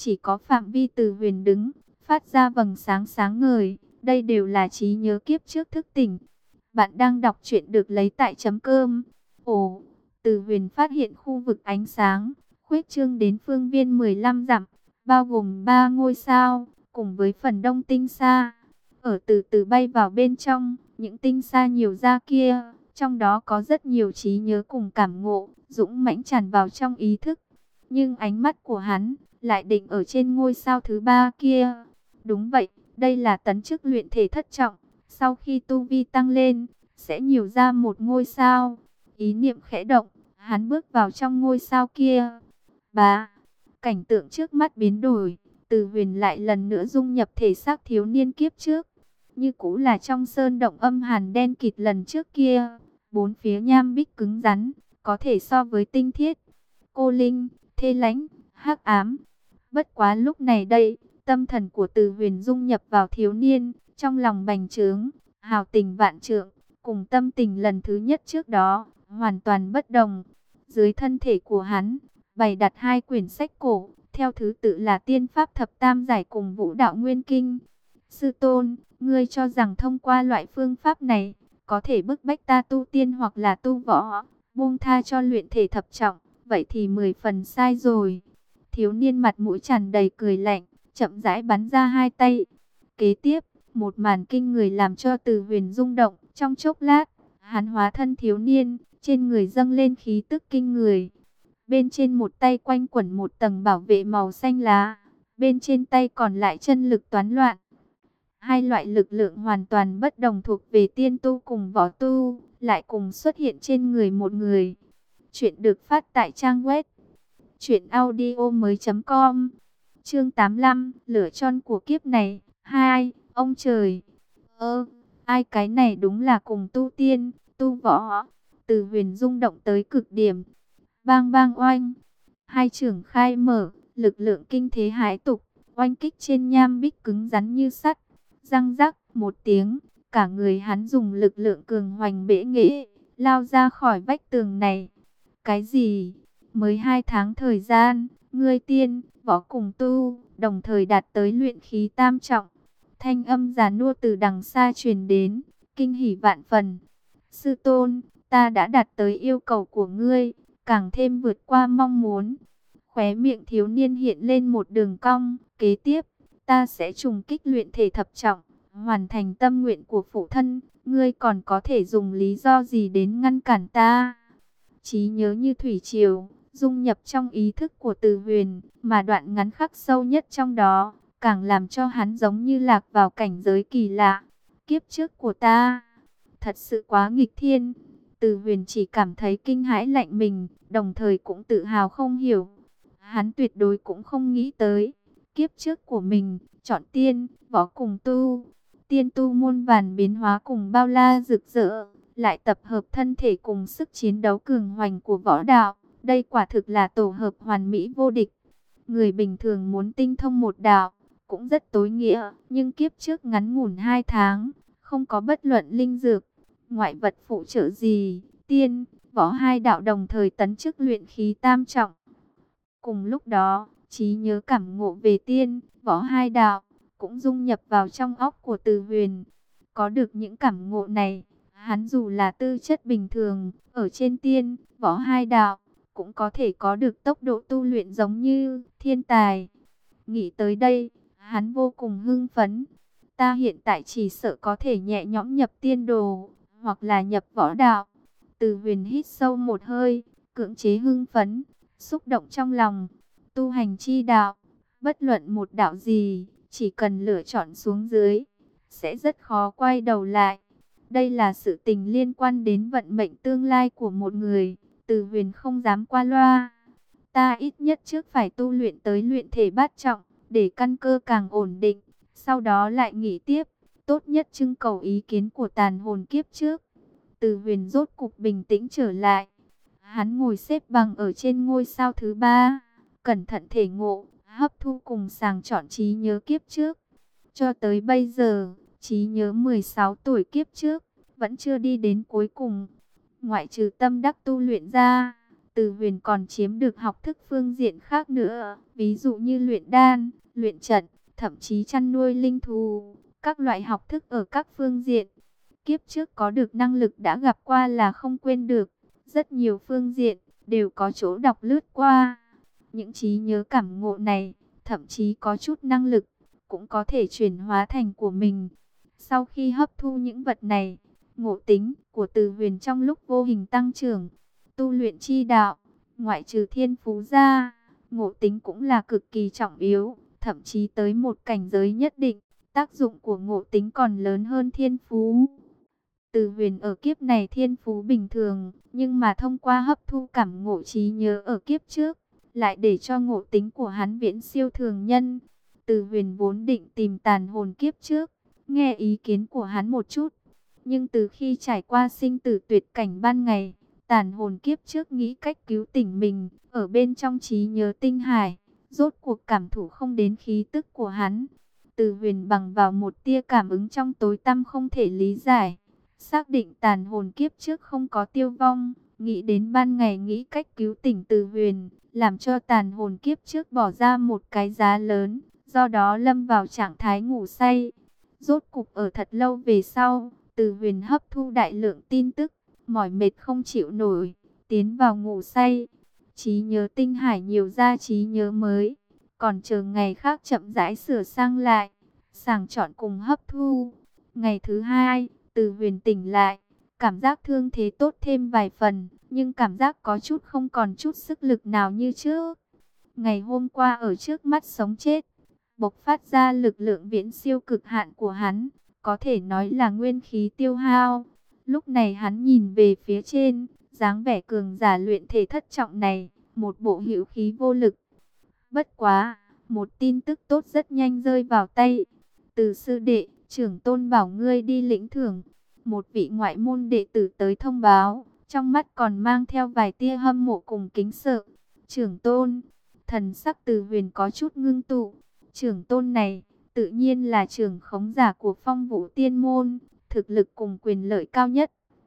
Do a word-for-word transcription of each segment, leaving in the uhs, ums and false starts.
chỉ có phạm vi Từ Huyền đứng, phát ra vầng sáng sáng ngời, đây đều là trí nhớ kiếp trước thức tỉnh. Bạn đang đọc truyện được lấy tại chấm cơm. Ồ, Từ Huyền phát hiện khu vực ánh sáng, khuếch trương đến phương viên mười lăm dặm, bao gồm ba ngôi sao, cùng với phần đông tinh sa. Ở từ từ bay vào bên trong, những tinh sa nhiều ra kia, trong đó có rất nhiều trí nhớ cùng cảm ngộ, dũng mãnh tràn vào trong ý thức. Nhưng ánh mắt của hắn lại định ở trên ngôi sao thứ ba kia. Đúng vậy, đây là tấn chức luyện thể thất trọng. Sau khi tu vi tăng lên, sẽ nhiều ra một ngôi sao. Ý niệm khẽ động, hắn bước vào trong ngôi sao kia. Bá, cảnh tượng trước mắt biến đổi, Từ Huyền lại lần nữa dung nhập thể xác thiếu niên kiếp trước. Như cũ là trong sơn động âm hàn đen kịt lần trước kia, bốn phía nham bích cứng rắn, có thể so với tinh thiết. Cô linh, thê lãnh, hắc ám. Bất quá lúc này đây, tâm thần của Từ Huyền dung nhập vào thiếu niên, trong lòng bành trướng, hào tình vạn trượng, cùng tâm tình lần thứ nhất trước đó, hoàn toàn bất đồng. Dưới thân thể của hắn, bày đặt hai quyển sách cổ, theo thứ tự là Tiên Pháp Thập Tam Giải cùng Vũ Đạo Nguyên Kinh. Sư tôn, ngươi cho rằng thông qua loại phương pháp này, có thể bức bách ta tu tiên hoặc là tu võ, buông tha cho luyện thể thập trọng, vậy thì mười phần sai rồi. Thiếu niên mặt mũi tràn đầy cười lạnh, chậm rãi bắn ra hai tay. Kế tiếp, một màn kinh người làm cho Từ Huyền rung động, trong chốc lát, hắn hóa thân thiếu niên, trên người dâng lên khí tức kinh người. Bên trên một tay quanh quẩn một tầng bảo vệ màu xanh lá, bên trên tay còn lại chân lực toán loạn. Hai loại lực lượng hoàn toàn bất đồng thuộc về tiên tu cùng võ tu, lại cùng xuất hiện trên người một người. Chuyện được phát tại trang web truyện audio mới chấm com. Chương tám mươi lăm, lửa tròn của kiếp này. Hai, ông trời. Ơ, ai cái này đúng là cùng tu tiên, tu võ. Từ Huyền rung động tới cực điểm. Bang bang oanh. Hai trưởng khai mở, lực lượng kinh thế hãi tục, oanh kích trên nham bích cứng rắn như sắt. Răng rắc một tiếng, cả người hắn dùng lực lượng cường hoành bẽ nghễ, lao ra khỏi vách tường này. Cái gì? Mới hai tháng thời gian, ngươi tiên, võ cùng tu, đồng thời đạt tới luyện khí tam trọng. Thanh âm già nua từ đằng xa truyền đến, kinh hỉ vạn phần. Sư tôn, ta đã đạt tới yêu cầu của ngươi, càng thêm vượt qua mong muốn. Khóe miệng thiếu niên hiện lên một đường cong, kế tiếp, ta sẽ trùng kích luyện thể thập trọng, hoàn thành tâm nguyện của phụ thân, ngươi còn có thể dùng lý do gì đến ngăn cản ta? Trí nhớ như thủy triều, dung nhập trong ý thức của Từ Huyền, mà đoạn ngắn khắc sâu nhất trong đó, càng làm cho hắn giống như lạc vào cảnh giới kỳ lạ. Kiếp trước của ta, thật sự quá nghịch thiên. Từ Huyền chỉ cảm thấy kinh hãi lạnh mình, đồng thời cũng tự hào không hiểu. Hắn tuyệt đối cũng không nghĩ tới, kiếp trước của mình, chọn tiên, võ cùng tu. Tiên tu muôn vàn biến hóa cùng bao la rực rỡ, lại tập hợp thân thể cùng sức chiến đấu cường hoành của võ đạo. Đây quả thực là tổ hợp hoàn mỹ vô địch. Người bình thường muốn tinh thông một đạo, cũng rất tối nghĩa, nhưng kiếp trước ngắn ngủn hai tháng, không có bất luận linh dược, ngoại vật phụ trợ gì, tiên, võ hai đạo đồng thời tấn chức luyện khí tam trọng. Cùng lúc đó, trí nhớ cảm ngộ về tiên, võ hai đạo, cũng dung nhập vào trong óc của Từ Huyền. Có được những cảm ngộ này, hắn dù là tư chất bình thường, ở trên tiên, võ hai đạo, cũng có thể có được tốc độ tu luyện giống như thiên tài. Nghĩ tới đây, hắn vô cùng hưng phấn. Ta hiện tại chỉ sợ có thể nhẹ nhõm nhập tiên đồ, hoặc là nhập võ đạo. Từ Huyền hít sâu một hơi, cưỡng chế hưng phấn, xúc động trong lòng. Tu hành chi đạo, bất luận một đạo gì, chỉ cần lựa chọn xuống dưới, sẽ rất khó quay đầu lại. Đây là sự tình liên quan đến vận mệnh tương lai của một người. Từ Huyền không dám qua loa. Ta ít nhất trước phải tu luyện tới luyện thể bát trọng, để căn cơ càng ổn định. Sau đó lại nghĩ tiếp, tốt nhất trưng cầu ý kiến của tàn hồn kiếp trước. Từ Huyền rốt cục bình tĩnh trở lại. Hắn ngồi xếp bằng ở trên ngôi sao thứ ba, cẩn thận thể ngộ, hấp thu cùng sàng chọn trí nhớ kiếp trước. Cho tới bây giờ, trí nhớ mười sáu tuổi kiếp trước vẫn chưa đi đến cuối cùng. Ngoại trừ tâm đắc tu luyện ra, Từ Huyền còn chiếm được học thức phương diện khác nữa, ví dụ như luyện đan, luyện trận, thậm chí chăn nuôi linh thú, các loại học thức ở các phương diện. Kiếp trước có được năng lực đã gặp qua là không quên được, rất nhiều phương diện đều có chỗ đọc lướt qua. Những trí nhớ cảm ngộ này, thậm chí có chút năng lực, cũng có thể chuyển hóa thành của mình. Sau khi hấp thu những vật này, ngộ tính của Từ Huyền trong lúc vô hình tăng trưởng. Tu luyện chi đạo, ngoại trừ thiên phú ra, ngộ tính cũng là cực kỳ trọng yếu, thậm chí tới một cảnh giới nhất định, tác dụng của ngộ tính còn lớn hơn thiên phú. Từ Huyền ở kiếp này thiên phú bình thường, nhưng mà thông qua hấp thu cảm ngộ trí nhớ ở kiếp trước, lại để cho ngộ tính của hắn viễn siêu thường nhân. Từ Huyền vốn định tìm tàn hồn kiếp trước, nghe ý kiến của hắn một chút, nhưng từ khi trải qua sinh tử tuyệt cảnh ban ngày, tàn hồn kiếp trước nghĩ cách cứu tỉnh mình, ở bên trong trí nhớ tinh hải, rốt cuộc cảm thụ không đến khí tức của hắn. Từ Huyền bằng vào một tia cảm ứng trong tối tăm không thể lý giải, xác định tàn hồn kiếp trước không có tiêu vong, nghĩ đến ban ngày nghĩ cách cứu tỉnh Từ Huyền, làm cho tàn hồn kiếp trước bỏ ra một cái giá lớn, do đó lâm vào trạng thái ngủ say. Rốt cục ở thật lâu về sau, Từ Huyền hấp thu đại lượng tin tức, mỏi mệt không chịu nổi, tiến vào ngủ say. Trí nhớ tinh hải nhiều ra trí nhớ mới, còn chờ ngày khác chậm rãi sửa sang lại, sàng chọn cùng hấp thu. Ngày thứ hai, Từ Huyền tỉnh lại, cảm giác thương thế tốt thêm vài phần, nhưng cảm giác có chút không còn chút sức lực nào như trước. Ngày hôm qua ở trước mắt sống chết, bộc phát ra lực lượng viễn siêu cực hạn của hắn, có thể nói là nguyên khí tiêu hao. Lúc này hắn nhìn về phía trên, dáng vẻ cường giả luyện thể thất trọng này, một bộ hữu khí vô lực. Bất quá, một tin tức tốt rất nhanh rơi vào tay. Từ sư đệ, trưởng tôn bảo ngươi đi lĩnh thưởng. Một vị ngoại môn đệ tử tới thông báo, trong mắt còn mang theo vài tia hâm mộ cùng kính sợ. Trưởng tôn, thần sắc Từ Huyền có chút ngưng tụ. Trưởng tôn này, tự nhiên là trưởng khống giả của Phong Vũ Tiên môn, thực lực cùng quyền lợi cao nhất.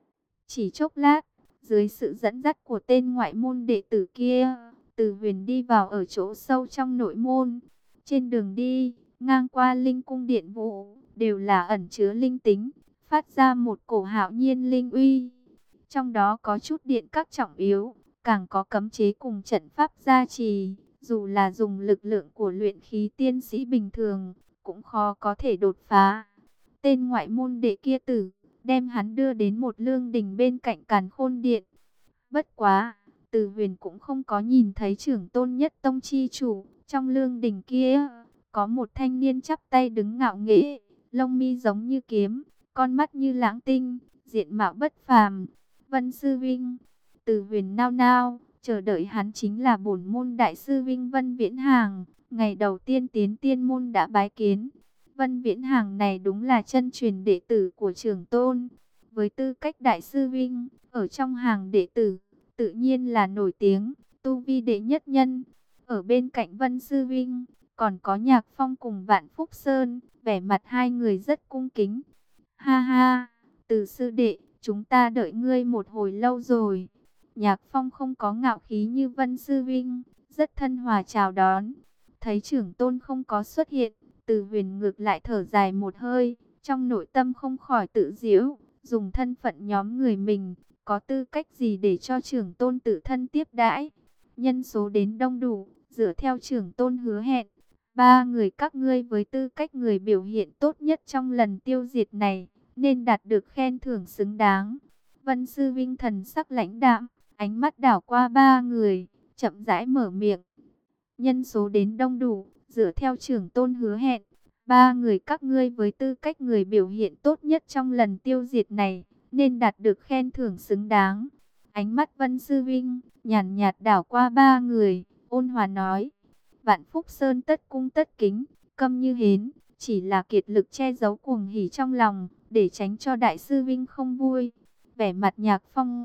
Chỉ chốc lát, dưới sự dẫn dắt của tên ngoại môn đệ tử kia, Từ Huyền đi vào ở chỗ sâu trong nội môn. Trên đường đi, ngang qua linh cung điện vũ, đều là ẩn chứa linh tính, phát ra một cổ hạo nhiên linh uy. Trong đó có chút điện các trọng yếu, càng có cấm chế cùng trận pháp gia trì, dù là dùng lực lượng của luyện khí tiên sĩ bình thường, cũng khó có thể đột phá. Tên ngoại môn đệ kia tử, đem hắn đưa đến một lương đình bên cạnh Càn Khôn Điện. Bất quá, Từ Huyền cũng không có nhìn thấy trưởng tôn nhất tông chi chủ. Trong lương đình kia, có một thanh niên chắp tay đứng ngạo nghễ, lông mi giống như kiếm, con mắt như lãng tinh, diện mạo bất phàm. Vân sư vinh. Từ Huyền nao nao, chờ đợi hắn chính là bổn môn đại sư vinh Vân Viễn Hàng. Ngày đầu tiên tiến tiên môn đã bái kiến. Vân Viễn Hàng này đúng là chân truyền đệ tử của trưởng tôn. Với tư cách đại sư vinh, ở trong hàng đệ tử, tự nhiên là nổi tiếng, tu vi đệ nhất nhân. Ở bên cạnh Vân sư vinh, còn có Nhạc Phong cùng Vạn Phúc Sơn, vẻ mặt hai người rất cung kính. Ha ha, Từ sư đệ, chúng ta đợi ngươi một hồi lâu rồi. Nhạc Phong không có ngạo khí như Vân sư vinh, rất thân hòa chào đón. Thấy trưởng tôn không có xuất hiện, Từ Huyền ngược lại thở dài một hơi, trong nội tâm không khỏi tự giễu, dùng thân phận nhóm người mình, có tư cách gì để cho trưởng tôn tự thân tiếp đãi. Nhân số đến đông đủ, dựa theo trưởng tôn hứa hẹn, ba người các ngươi với tư cách người biểu hiện tốt nhất trong lần tiêu diệt này, nên đạt được khen thưởng xứng đáng. Vân sư vinh thần sắc lãnh đạm, ánh mắt đảo qua ba người, chậm rãi mở miệng. Nhân số đến đông đủ, dựa theo trưởng tôn hứa hẹn, ba người các ngươi với tư cách người biểu hiện tốt nhất trong lần tiêu diệt này, nên đạt được khen thưởng xứng đáng. Ánh mắt Vân sư vinh nhàn nhạt đảo qua ba người, ôn hòa nói: Vạn Phúc Sơn tất cung tất kính, câm như hến, chỉ là kiệt lực che giấu cuồng hỉ trong lòng, để tránh cho đại sư vinh không vui. Vẻ mặt Nhạc Phong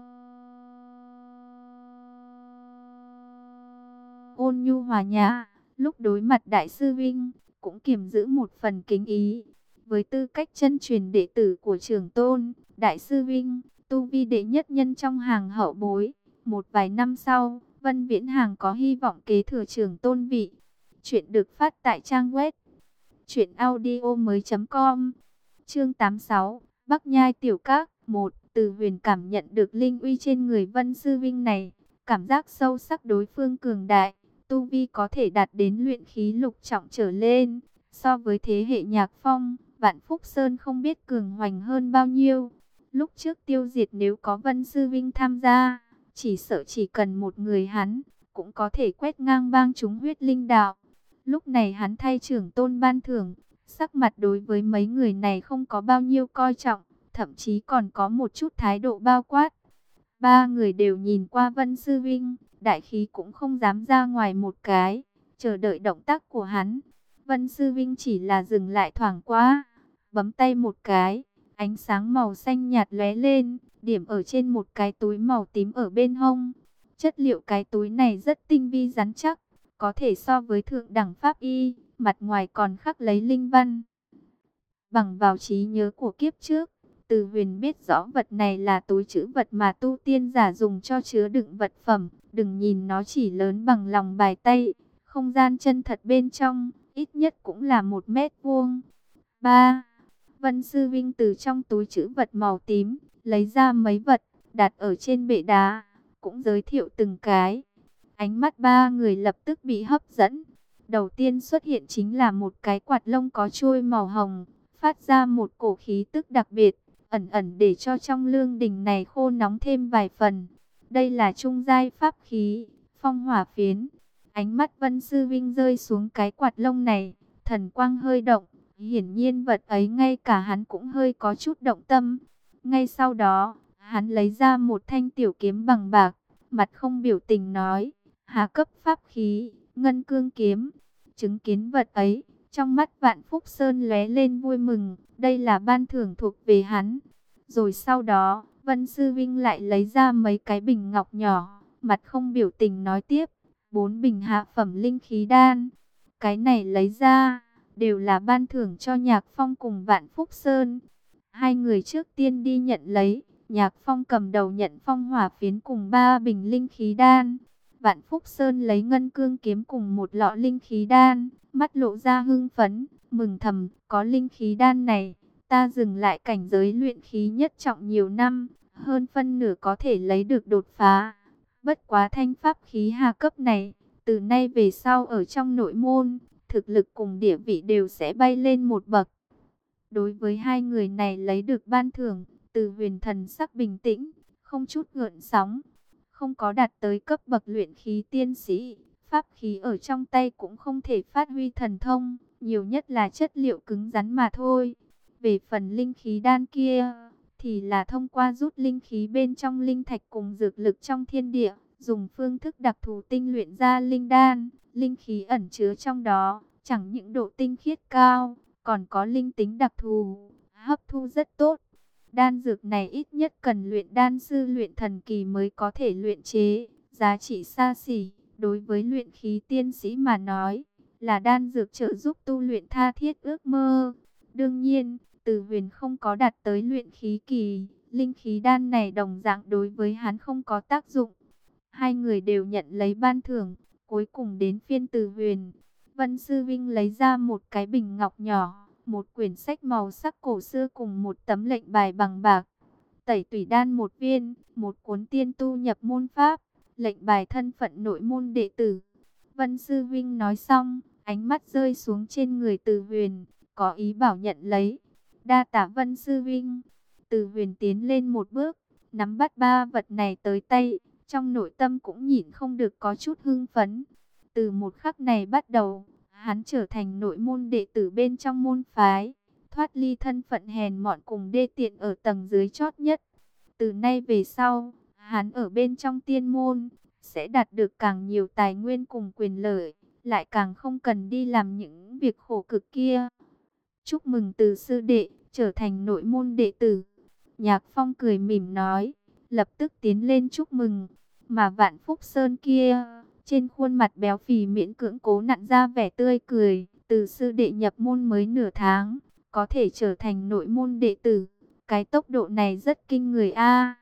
ôn nhu hòa nhã, lúc đối mặt đại sư vinh, cũng kiềm giữ một phần kính ý. Với tư cách chân truyền đệ tử của trưởng tôn, đại sư vinh, tu vi đệ nhất nhân trong hàng hậu bối, Một vài năm sau, Vân Viễn Hàng có hy vọng kế thừa trưởng tôn vị. Chuyện được phát tại trang web truyện audio mới chấm com. Chương tám mươi sáu, Bắc Nhai Tiểu Các. Một, Từ Huyền cảm nhận được linh uy trên người Vân sư vinh này, cảm giác sâu sắc đối phương cường đại, tu vi có thể đạt đến luyện khí lục trọng trở lên. So với thế hệ Nhạc Phong, Vạn Phúc Sơn không biết cường hoành hơn bao nhiêu. Lúc trước tiêu diệt nếu có Vân sư vinh tham gia, chỉ sợ chỉ cần một người hắn, cũng có thể quét ngang bang chúng huyết linh đạo. Lúc này hắn thay trưởng tôn ban thưởng, sắc mặt đối với mấy người này không có bao nhiêu coi trọng, thậm chí còn có một chút thái độ bao quát. Ba người đều nhìn qua Vân sư vinh, đại khí cũng không dám ra ngoài một cái, chờ đợi động tác của hắn. Vân sư vinh chỉ là dừng lại thoảng qua, bấm tay một cái, ánh sáng màu xanh nhạt lóe lên, điểm ở trên một cái túi màu tím ở bên hông. Chất liệu cái túi này rất tinh vi rắn chắc, có thể so với thượng đẳng pháp y, mặt ngoài còn khắc lấy linh văn. Bằng vào trí nhớ của kiếp trước, Từ Huyền biết rõ vật này là túi trữ vật mà tu tiên giả dùng cho chứa đựng vật phẩm. Đừng nhìn nó chỉ lớn bằng lòng bàn tay, không gian chân thật bên trong, ít nhất cũng là một mét vuông. Ba. Vân sư vinh từ trong túi trữ vật màu tím, lấy ra mấy vật, đặt ở trên bệ đá, cũng giới thiệu từng cái. Ánh mắt ba người lập tức bị hấp dẫn. Đầu tiên xuất hiện chính là một cái quạt lông có chuôi màu hồng, phát ra một cổ khí tức đặc biệt, ẩn ẩn để cho trong lương đình này khô nóng thêm vài phần. Đây là trung giai pháp khí, phong hỏa phiến. Ánh mắt Vân sư vinh rơi xuống cái quạt lông này, thần quang hơi động, hiển nhiên vật ấy ngay cả hắn cũng hơi có chút động tâm. Ngay sau đó, hắn lấy ra một thanh tiểu kiếm bằng bạc, mặt không biểu tình nói: Hà cấp pháp khí, ngân cương kiếm. Chứng kiến vật ấy, trong mắt Vạn Phúc Sơn lóe lên vui mừng, đây là ban thưởng thuộc về hắn. Rồi sau đó, Vân sư vinh lại lấy ra mấy cái bình ngọc nhỏ, mặt không biểu tình nói tiếp: bốn bình hạ phẩm linh khí đan. Cái này lấy ra, đều là ban thưởng cho Nhạc Phong cùng Vạn Phúc Sơn. Hai người trước tiên đi nhận lấy, Nhạc Phong cầm đầu nhận phong hỏa phiến cùng ba bình linh khí đan. Vạn Phúc Sơn lấy ngân cương kiếm cùng một lọ linh khí đan, mắt lộ ra hưng phấn, mừng thầm: có linh khí đan này, ta dừng lại cảnh giới luyện khí nhất trọng nhiều năm, hơn phân nửa có thể lấy được đột phá. Bất quá thanh pháp khí hà cấp này, từ nay về sau ở trong nội môn, thực lực cùng địa vị đều sẽ bay lên một bậc. Đối với hai người này lấy được ban thưởng, Từ Huyền thần sắc bình tĩnh, không chút gợn sóng. Không có đạt tới cấp bậc luyện khí tiên sĩ, pháp khí ở trong tay cũng không thể phát huy thần thông, nhiều nhất là chất liệu cứng rắn mà thôi. Về phần linh khí đan kia, thì là thông qua rút linh khí bên trong linh thạch cùng dược lực trong thiên địa, dùng phương thức đặc thù tinh luyện ra linh đan. Linh khí ẩn chứa trong đó, chẳng những độ tinh khiết cao, còn có linh tính đặc thù, hấp thu rất tốt. Đan dược này ít nhất cần luyện đan sư luyện thần kỳ mới có thể luyện chế, giá trị xa xỉ. Đối với luyện khí tiên sĩ mà nói, là đan dược trợ giúp tu luyện tha thiết ước mơ. Đương nhiên, Từ Huyền không có đạt tới luyện khí kỳ, linh khí đan này đồng dạng đối với hắn không có tác dụng. Hai người đều nhận lấy ban thưởng, cuối cùng đến phiên Từ Huyền. Vân sư vinh lấy ra một cái bình ngọc nhỏ, một quyển sách màu sắc cổ xưa cùng một tấm lệnh bài bằng bạc, tẩy tủy đan một viên, một cuốn tiên tu nhập môn pháp, lệnh bài thân phận nội môn đệ tử. Vân sư vinh nói xong, ánh mắt rơi xuống trên người Từ Huyền, có ý bảo nhận lấy. Đa tạ Vân sư vinh. Từ Huyền tiến lên một bước, nắm bắt ba vật này tới tay, trong nội tâm cũng nhịn không được có chút hưng phấn. Từ một khắc này bắt đầu, hắn trở thành nội môn đệ tử bên trong môn phái, thoát ly thân phận hèn mọn cùng đê tiện ở tầng dưới chót nhất. Từ nay về sau, hắn ở bên trong tiên môn, sẽ đạt được càng nhiều tài nguyên cùng quyền lợi, lại càng không cần đi làm những việc khổ cực kia. Chúc mừng Từ sư đệ, trở thành nội môn đệ tử. Nhạc Phong cười mỉm nói, lập tức tiến lên chúc mừng. Mà Vạn Phúc Sơn kia, trên khuôn mặt béo phì miễn cưỡng cố nặn ra vẻ tươi cười. Từ sư đệ nhập môn mới nửa tháng, có thể trở thành nội môn đệ tử, cái tốc độ này rất kinh người a.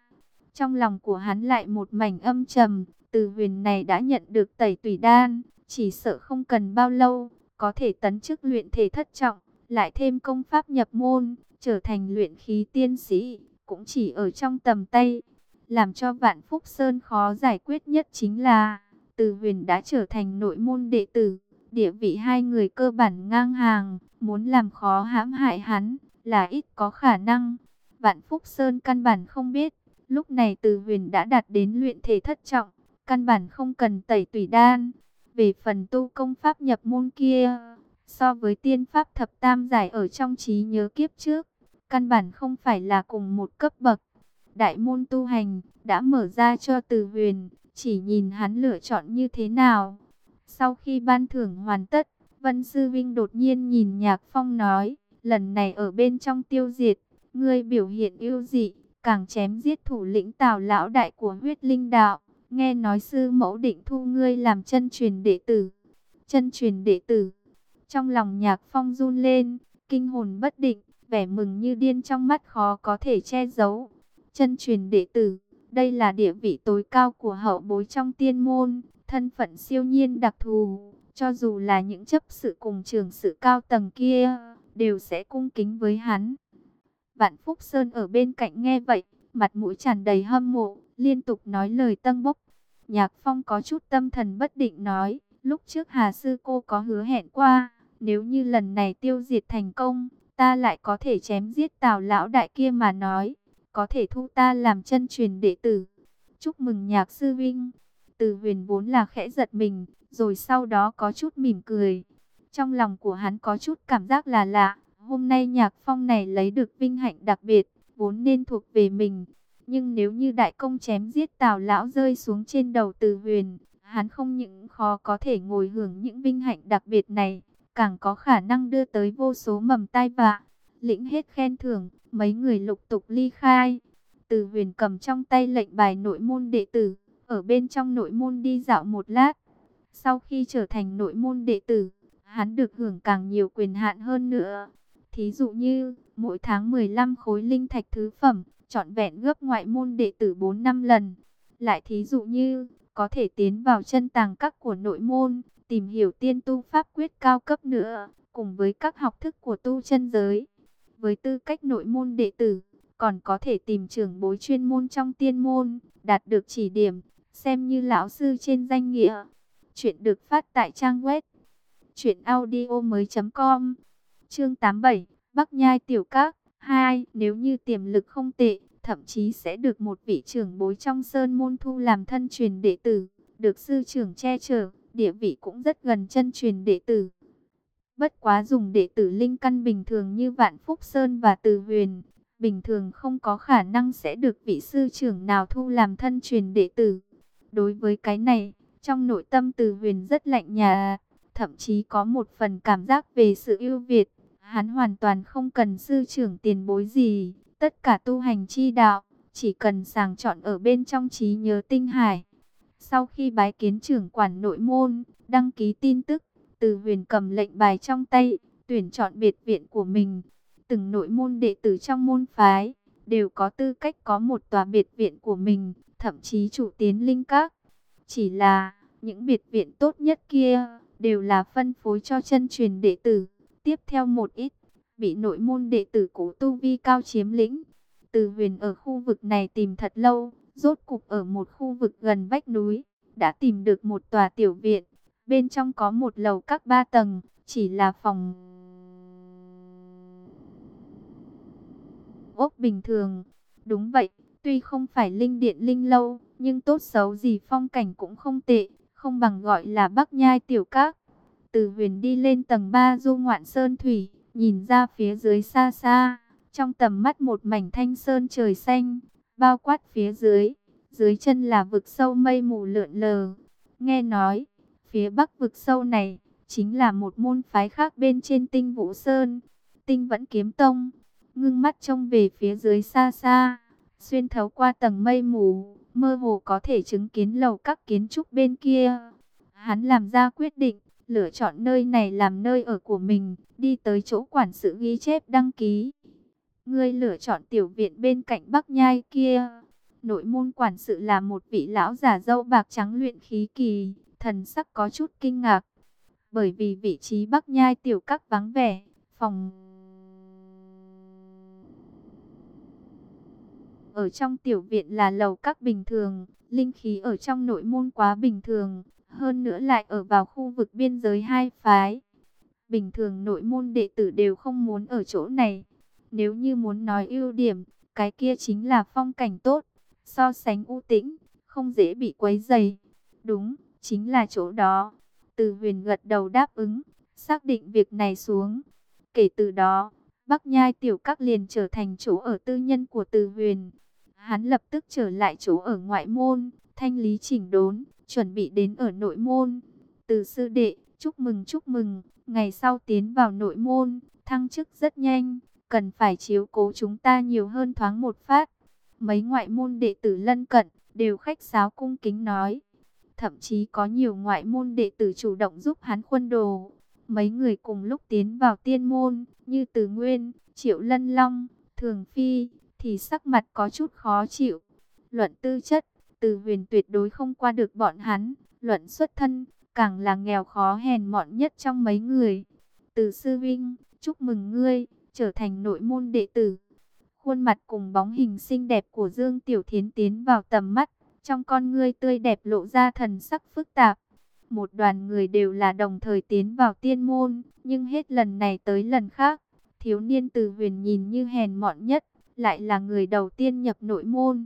Trong lòng của hắn lại một mảnh âm trầm, Từ Huyền này đã nhận được tẩy tùy đan, chỉ sợ không cần bao lâu, có thể tấn chức luyện thể thất trọng, lại thêm công pháp nhập môn, trở thành luyện khí tiên sĩ, cũng chỉ ở trong tầm tay. Làm cho Vạn Phúc Sơn khó giải quyết nhất chính là, Từ Huyền đã trở thành nội môn đệ tử, địa vị hai người cơ bản ngang hàng, muốn làm khó hãm hại hắn, là ít có khả năng. Vạn Phúc Sơn căn bản không biết, lúc này Từ Huyền đã đạt đến luyện thể thất trọng, căn bản không cần tẩy tùy đan. Về phần tu công pháp nhập môn kia, so với tiên pháp thập tam giải ở trong trí nhớ kiếp trước, căn bản không phải là cùng một cấp bậc. Đại môn tu hành đã mở ra cho Từ Huyền, chỉ nhìn hắn lựa chọn như thế nào. Sau khi ban thưởng hoàn tất, Vân Sư Vinh đột nhiên nhìn Nhạc Phong nói, lần này ở bên trong tiêu diệt, ngươi biểu hiện ưu dị, càng chém giết thủ lĩnh Tào lão đại của Huyết Linh Đạo. Nghe nói sư mẫu định thu ngươi làm chân truyền đệ tử. Chân truyền đệ tử. Trong lòng Nhạc Phong run lên, kinh hồn bất định, vẻ mừng như điên trong mắt khó có thể che giấu. Chân truyền đệ tử, đây là địa vị tối cao của hậu bối trong tiên môn, thân phận siêu nhiên đặc thù, cho dù là những chấp sự cùng trưởng sự cao tầng kia, đều sẽ cung kính với hắn. Vạn Phúc Sơn ở bên cạnh nghe vậy, mặt mũi tràn đầy hâm mộ, liên tục nói lời tâng bốc. Nhạc Phong có chút tâm thần bất định nói, lúc trước Hà sư cô có hứa hẹn qua, nếu như lần này tiêu diệt thành công, ta lại có thể chém giết Tào lão đại kia mà nói, có thể thu ta làm chân truyền đệ tử. Chúc mừng Nhạc sư vinh. Từ Huyền vốn là khẽ giật mình, rồi sau đó có chút mỉm cười. Trong lòng của hắn có chút cảm giác là lạ, hôm nay Nhạc Phong này lấy được vinh hạnh đặc biệt, vốn nên thuộc về mình. Nhưng nếu như đại công chém giết Tào lão rơi xuống trên đầu Từ Huyền, hắn không những khó có thể ngồi hưởng những vinh hạnh đặc biệt này, càng có khả năng đưa tới vô số mầm tai vạ. Lĩnh hết khen thưởng, mấy người lục tục ly khai. Từ Huyền cầm trong tay lệnh bài nội môn đệ tử, ở bên trong nội môn đi dạo một lát. Sau khi trở thành nội môn đệ tử, hắn được hưởng càng nhiều quyền hạn hơn nữa. Thí dụ như, mỗi tháng mười lăm khối linh thạch thứ phẩm, trọn vẹn gấp ngoại môn đệ tử bốn năm lần. Lại thí dụ như, có thể tiến vào chân tàng các của nội môn, tìm hiểu tiên tu pháp quyết cao cấp nữa, cùng với các học thức của tu chân giới. Với tư cách nội môn đệ tử, còn có thể tìm trưởng bối chuyên môn trong tiên môn, đạt được chỉ điểm, xem như lão sư trên danh nghĩa. Chuyện được phát tại trang web truyện audio mới chấm com. Chương tám mươi bảy, Bắc Nhai Tiểu Các hai. Nếu như tiềm lực không tệ, thậm chí sẽ được một vị trưởng bối trong sơn môn thu làm thân truyền đệ tử, được sư trưởng che chở, địa vị cũng rất gần chân truyền đệ tử. Bất quá dùng đệ tử linh căn bình thường như Vạn Phúc Sơn và Từ Huyền, bình thường không có khả năng sẽ được vị sư trưởng nào thu làm thân truyền đệ tử. Đối với cái này, trong nội tâm Từ Huyền rất lạnh nhạt, thậm chí có một phần cảm giác về sự ưu việt. Hắn hoàn toàn không cần sư trưởng tiền bối gì, tất cả tu hành chi đạo, chỉ cần sàng chọn ở bên trong trí nhớ tinh hải. Sau khi bái kiến trưởng quản nội môn, đăng ký tin tức, Từ Huyền cầm lệnh bài trong tay, tuyển chọn biệt viện của mình. Từng nội môn đệ tử trong môn phái, đều có tư cách có một tòa biệt viện của mình, thậm chí chủ tiến linh các. Chỉ là, những biệt viện tốt nhất kia, đều là phân phối cho chân truyền đệ tử. Tiếp theo một ít, bị nội môn đệ tử cố tu vi cao chiếm lĩnh. Từ Huyền ở khu vực này tìm thật lâu, rốt cục ở một khu vực gần vách núi, đã tìm được một tòa tiểu viện. Bên trong có một lầu các ba tầng, chỉ là phòng ốc bình thường. Đúng vậy, tuy không phải linh điện linh lâu, nhưng tốt xấu gì phong cảnh cũng không tệ, không bằng gọi là Bắc Nhai Tiểu Các. Từ Huyền đi lên tầng ba du ngoạn sơn thủy, nhìn ra phía dưới xa xa, trong tầm mắt một mảnh thanh sơn trời xanh, bao quát phía dưới, dưới chân là vực sâu mây mù lượn lờ. Nghe nói, phía bắc vực sâu này, chính là một môn phái khác bên trên Tinh Vũ Sơn, Tinh Vẫn Kiếm Tông. Ngưng mắt trông về phía dưới xa xa, xuyên thấu qua tầng mây mù, mơ hồ có thể chứng kiến lầu các kiến trúc bên kia. Hắn làm ra quyết định, lựa chọn nơi này làm nơi ở của mình, đi tới chỗ quản sự ghi chép đăng ký. Ngươi lựa chọn tiểu viện bên cạnh Bắc Nhai kia. Nội môn quản sự là một vị lão già râu bạc trắng luyện khí kỳ, thần sắc có chút kinh ngạc. Bởi vì vị trí Bắc Nhai tiểu các vắng vẻ, phòng ở trong tiểu viện là lầu các bình thường, linh khí ở trong nội môn quá bình thường, hơn nữa lại ở vào khu vực biên giới hai phái. Bình thường nội môn đệ tử đều không muốn ở chỗ này. Nếu như muốn nói ưu điểm, cái kia chính là phong cảnh tốt, so sánh u tĩnh, không dễ bị quấy rầy. Đúng, chính là chỗ đó. Từ Huyền gật đầu đáp ứng, xác định việc này xuống. Kể từ đó, Bắc Nhai tiểu các liền trở thành chỗ ở tư nhân của Từ Huyền. Hắn lập tức trở lại chỗ ở ngoại môn, thanh lý chỉnh đốn, chuẩn bị đến ở nội môn. Từ sư đệ, chúc mừng chúc mừng, ngày sau tiến vào nội môn, thăng chức rất nhanh, cần phải chiếu cố chúng ta nhiều hơn thoáng một phát. Mấy ngoại môn đệ tử lân cận, đều khách sáo cung kính nói. Thậm chí có nhiều ngoại môn đệ tử chủ động giúp hắn khuân đồ. Mấy người cùng lúc tiến vào tiên môn, như Từ Nguyên, Triệu Lân Long, Thường Phi, thì sắc mặt có chút khó chịu. Luận tư chất, Từ Huyền tuyệt đối không qua được bọn hắn. Luận xuất thân, càng là nghèo khó hèn mọn nhất trong mấy người. Từ sư vinh, chúc mừng ngươi, trở thành nội môn đệ tử. Khuôn mặt cùng bóng hình xinh đẹp của Dương Tiểu Thiến tiến vào tầm mắt. Trong con ngươi tươi đẹp lộ ra thần sắc phức tạp. Một đoàn người đều là đồng thời tiến vào tiên môn, nhưng hết lần này tới lần khác, thiếu niên Từ Huyền nhìn như hèn mọn nhất, lại là người đầu tiên nhập nội môn.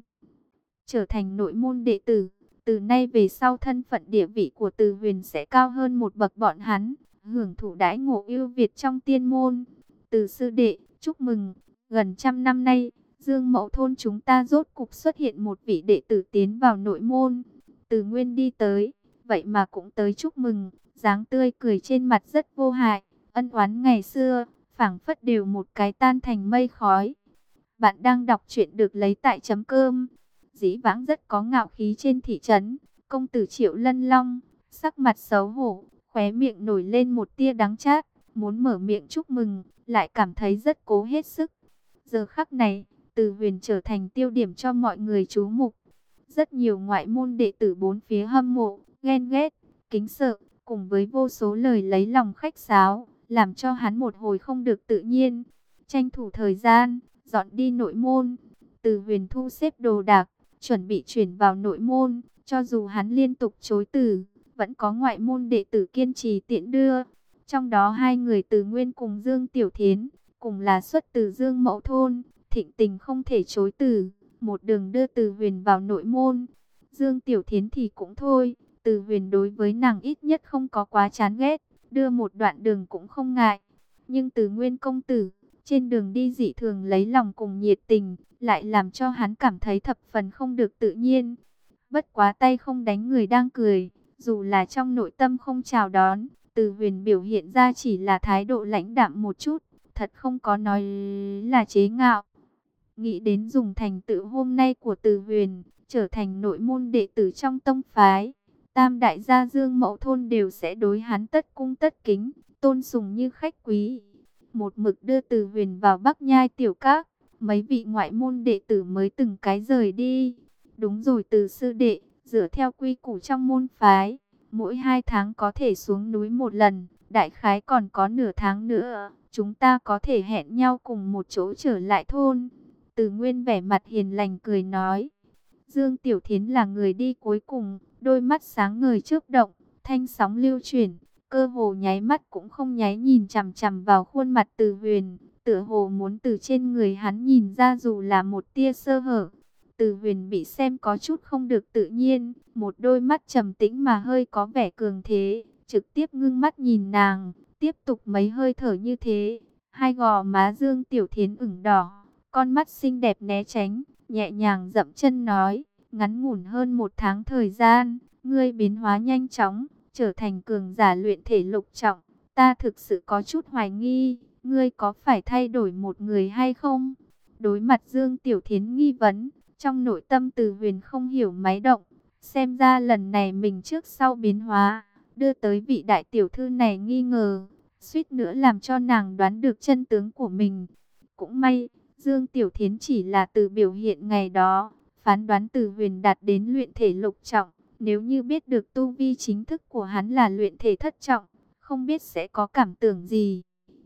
Trở thành nội môn đệ tử, từ nay về sau thân phận địa vị của Từ Huyền sẽ cao hơn một bậc bọn hắn, hưởng thụ đãi ngộ ưu việt trong tiên môn. Từ sư đệ, chúc mừng, gần trăm năm nay, Dương Mẫu thôn chúng ta rốt cục xuất hiện một vị đệ tử tiến vào nội môn. Từ Nguyên đi tới, vậy mà cũng tới chúc mừng, dáng tươi cười trên mặt rất vô hại, ân oán ngày xưa, phảng phất đều một cái tan thành mây khói. Bạn đang đọc truyện được lấy tại chấm cơm. Dĩ vãng rất có ngạo khí trên thị trấn, công tử Triệu Lân Long, sắc mặt xấu hổ, khóe miệng nổi lên một tia đắng chát, muốn mở miệng chúc mừng, lại cảm thấy rất cố hết sức. Giờ khắc này, Từ Huyền trở thành tiêu điểm cho mọi người chú mục. Rất nhiều ngoại môn đệ tử bốn phía hâm mộ, ghen ghét, kính sợ, cùng với vô số lời lấy lòng khách sáo, làm cho hắn một hồi không được tự nhiên. Tranh thủ thời gian, dọn đi nội môn. Từ Huyền thu xếp đồ đạc, chuẩn bị chuyển vào nội môn. Cho dù hắn liên tục chối từ, vẫn có ngoại môn đệ tử kiên trì tiễn đưa. Trong đó hai người Từ Nguyên cùng Dương Tiểu Thiến, cùng là xuất từ Dương Mẫu thôn, thịnh tình không thể chối từ, một đường đưa Từ Huyền vào nội môn. Dương Tiểu Thiến thì cũng thôi, Từ Huyền đối với nàng ít nhất không có quá chán ghét, đưa một đoạn đường cũng không ngại. Nhưng Từ Nguyên công tử, trên đường đi dị thường lấy lòng cùng nhiệt tình, lại làm cho hắn cảm thấy thập phần không được tự nhiên. Bất quá tay không đánh người đang cười, dù là trong nội tâm không chào đón, Từ Huyền biểu hiện ra chỉ là thái độ lãnh đạm một chút, thật không có nói là chế ngạo. Nghĩ đến dùng thành tựu hôm nay của Từ Huyền, trở thành nội môn đệ tử trong tông phái, tam đại gia Dương Mẫu thôn đều sẽ đối hắn tất cung tất kính, tôn sùng như khách quý. Một mực đưa Từ Huyền vào Bắc Nhai tiểu các, mấy vị ngoại môn đệ tử mới từng cái rời đi. Đúng rồi Từ sư đệ, dựa theo quy củ trong môn phái, mỗi hai tháng có thể xuống núi một lần, đại khái còn có nửa tháng nữa, chúng ta có thể hẹn nhau cùng một chỗ trở lại thôn. Từ Nguyên vẻ mặt hiền lành cười nói. Dương Tiểu Thiến là người đi cuối cùng, đôi mắt sáng ngời chớp động, thanh sóng lưu chuyển, cơ hồ nháy mắt cũng không nháy nhìn chằm chằm vào khuôn mặt Từ Huyền, tựa hồ muốn từ trên người hắn nhìn ra dù là một tia sơ hở. Từ Huyền bị xem có chút không được tự nhiên, một đôi mắt trầm tĩnh mà hơi có vẻ cường thế, trực tiếp ngưng mắt nhìn nàng, tiếp tục mấy hơi thở như thế, hai gò má Dương Tiểu Thiến ửng đỏ, con mắt xinh đẹp né tránh, nhẹ nhàng dậm chân nói, ngắn ngủn hơn một tháng thời gian, ngươi biến hóa nhanh chóng, trở thành cường giả luyện thể lục trọng, ta thực sự có chút hoài nghi, ngươi có phải thay đổi một người hay không? Đối mặt Dương Tiểu Thiến nghi vấn, trong nội tâm Từ Huyền không hiểu máy động, xem ra lần này mình trước sau biến hóa, đưa tới vị đại tiểu thư này nghi ngờ, suýt nữa làm cho nàng đoán được chân tướng của mình. Cũng may, Dương Tiểu Thiến chỉ là từ biểu hiện ngày đó, phán đoán Từ Huyền đạt đến luyện thể lục trọng. Nếu như biết được tu vi chính thức của hắn là luyện thể thất trọng, không biết sẽ có cảm tưởng gì.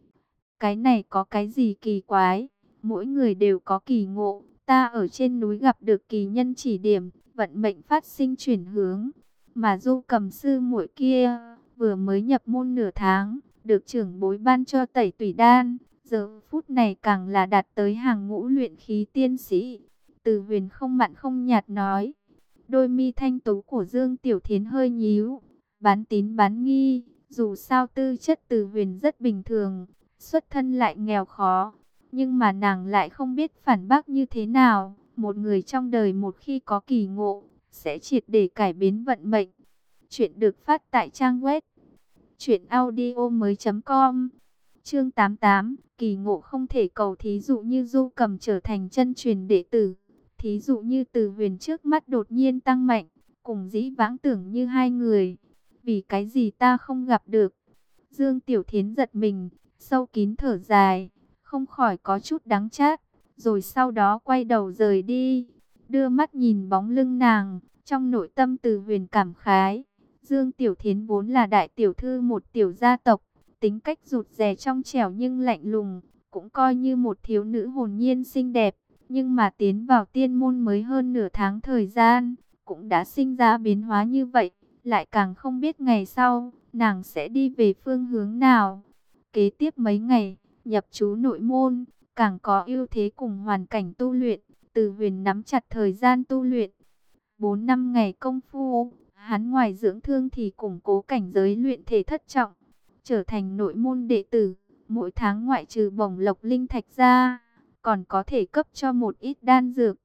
Cái này có cái gì kỳ quái, mỗi người đều có kỳ ngộ. Ta ở trên núi gặp được kỳ nhân chỉ điểm, vận mệnh phát sinh chuyển hướng. Mà Du Cầm sư muội kia, vừa mới nhập môn nửa tháng, được trưởng bối ban cho tẩy tủy đan. Giờ phút này càng là đạt tới hàng ngũ luyện khí tiên sĩ. Từ Huyền không mặn không nhạt nói. Đôi mi thanh tú của Dương Tiểu Thiến hơi nhíu, bán tín bán nghi. Dù sao tư chất Từ Huyền rất bình thường, xuất thân lại nghèo khó, nhưng mà nàng lại không biết phản bác như thế nào. Một người trong đời một khi có kỳ ngộ, sẽ triệt để cải biến vận mệnh. Chuyện được phát tại trang web truyện audio mới chấm com. Chương tám mươi tám, kỳ ngộ không thể cầu. Thí dụ như Du Cầm trở thành chân truyền đệ tử, thí dụ như Từ Huyền trước mắt đột nhiên tăng mạnh, cùng dĩ vãng tưởng như hai người. Vì cái gì ta không gặp được? Dương Tiểu Thiến giật mình, sâu kín thở dài, không khỏi có chút đắng chát, rồi sau đó quay đầu rời đi. Đưa mắt nhìn bóng lưng nàng, trong nội tâm Từ Huyền cảm khái. Dương Tiểu Thiến vốn là đại tiểu thư một tiểu gia tộc, tính cách rụt rè trong trẻo nhưng lạnh lùng, cũng coi như một thiếu nữ hồn nhiên xinh đẹp. Nhưng mà tiến vào tiên môn mới hơn nửa tháng thời gian, cũng đã sinh ra biến hóa như vậy, lại càng không biết ngày sau, nàng sẽ đi về phương hướng nào. Kế tiếp mấy ngày, nhập trú nội môn, càng có ưu thế cùng hoàn cảnh tu luyện, Từ Huyền nắm chặt thời gian tu luyện. Bốn năm ngày công phu, hắn ngoài dưỡng thương thì củng cố cảnh giới luyện thể thất trọng, trở thành nội môn đệ tử. Mỗi tháng ngoại trừ bổng lộc linh thạch ra, còn có thể cấp cho một ít đan dược.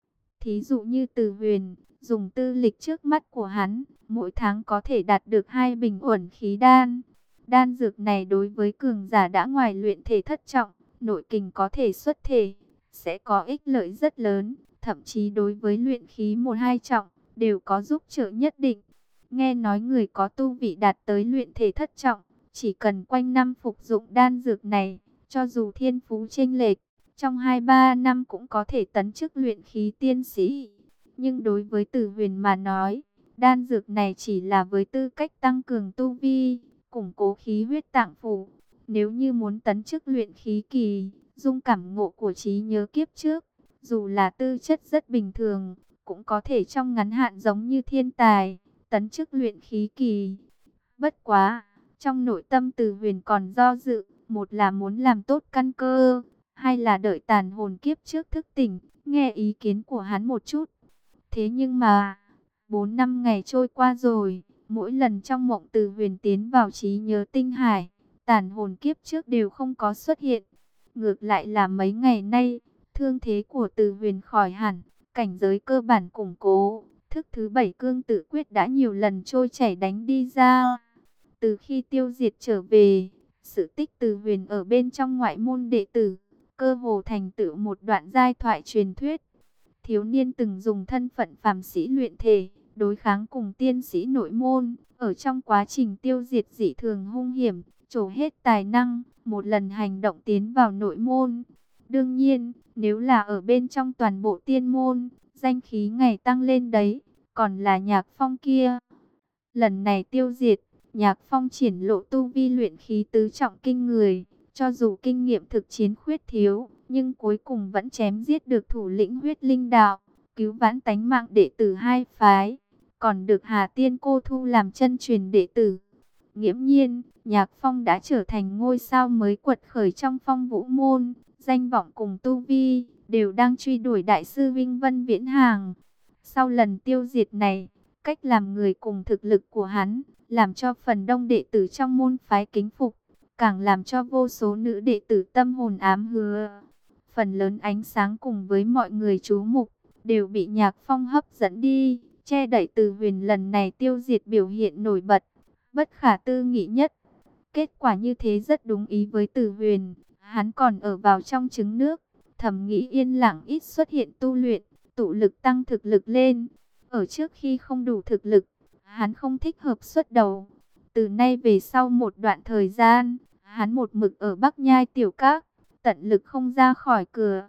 Thí dụ như Từ Huyền, dùng tư lịch trước mắt của hắn, mỗi tháng có thể đạt được hai bình uẩn khí đan. Đan dược này đối với cường giả đã ngoài luyện thể thất trọng, nội kình có thể xuất thể, sẽ có ích lợi rất lớn. Thậm chí đối với luyện khí một hai trọng, đều có giúp trợ nhất định. Nghe nói người có tu vị đạt tới luyện thể thất trọng, chỉ cần quanh năm phục dụng đan dược này, cho dù thiên phú chênh lệch, trong hai ba năm cũng có thể tấn chức luyện khí tiên sĩ. Nhưng đối với Từ Huyền mà nói, đan dược này chỉ là với tư cách tăng cường tu vi, củng cố khí huyết tạng phủ. Nếu như muốn tấn chức luyện khí kỳ, dung cảm ngộ của trí nhớ kiếp trước, dù là tư chất rất bình thường, cũng có thể trong ngắn hạn giống như thiên tài, tấn chức luyện khí kỳ. Bất quá, trong nội tâm Từ Huyền còn do dự, một là muốn làm tốt căn cơ, hay là đợi tàn hồn kiếp trước thức tỉnh, nghe ý kiến của hắn một chút. Thế nhưng mà, bốn năm ngày trôi qua rồi, mỗi lần trong mộng Từ Huyền tiến vào trí nhớ tinh hải, tàn hồn kiếp trước đều không có xuất hiện. Ngược lại là mấy ngày nay, thương thế của Từ Huyền khỏi hẳn, cảnh giới cơ bản củng cố, thức thứ bảy cương tự quyết đã nhiều lần trôi chảy đánh đi ra. Từ khi tiêu diệt trở về, sự tích Từ Huyền ở bên trong ngoại môn đệ tử, cơ hồ thành tựu một đoạn giai thoại truyền thuyết. Thiếu niên từng dùng thân phận phàm sĩ luyện thể, đối kháng cùng tiên sĩ nội môn, ở trong quá trình tiêu diệt dị thường hung hiểm, trổ hết tài năng, một lần hành động tiến vào nội môn. Đương nhiên, nếu là ở bên trong toàn bộ tiên môn, danh khí ngày tăng lên đấy, còn là Nhạc Phong kia. Lần này tiêu diệt, Nhạc Phong triển lộ tu vi luyện khí tứ trọng kinh người, cho dù kinh nghiệm thực chiến khuyết thiếu, nhưng cuối cùng vẫn chém giết được thủ lĩnh huyết linh đạo, cứu vãn tánh mạng đệ tử hai phái, còn được Hà Tiên Cô thu làm chân truyền đệ tử. Nghiễm nhiên, Nhạc Phong đã trở thành ngôi sao mới quật khởi trong Phong Vũ môn, danh vọng cùng tu vi đều đang truy đuổi đại sư Vinh Vân Viễn Hàng. Sau lần tiêu diệt này, cách làm người cùng thực lực của hắn, làm cho phần đông đệ tử trong môn phái kính phục, càng làm cho vô số nữ đệ tử tâm hồn ám hứa. Phần lớn ánh sáng cùng với mọi người chú mục, đều bị Nhạc Phong hấp dẫn đi, che đậy Từ Huyền lần này tiêu diệt biểu hiện nổi bật, bất khả tư nghị nhất. Kết quả như thế rất đúng ý với Từ Huyền, hắn còn ở vào trong trứng nước, thầm nghĩ yên lặng ít xuất hiện tu luyện, tụ lực tăng thực lực lên. Ở trước khi không đủ thực lực, hắn không thích hợp xuất đầu. Từ nay về sau một đoạn thời gian, hắn một mực ở Bắc Nhai tiểu các, tận lực không ra khỏi cửa.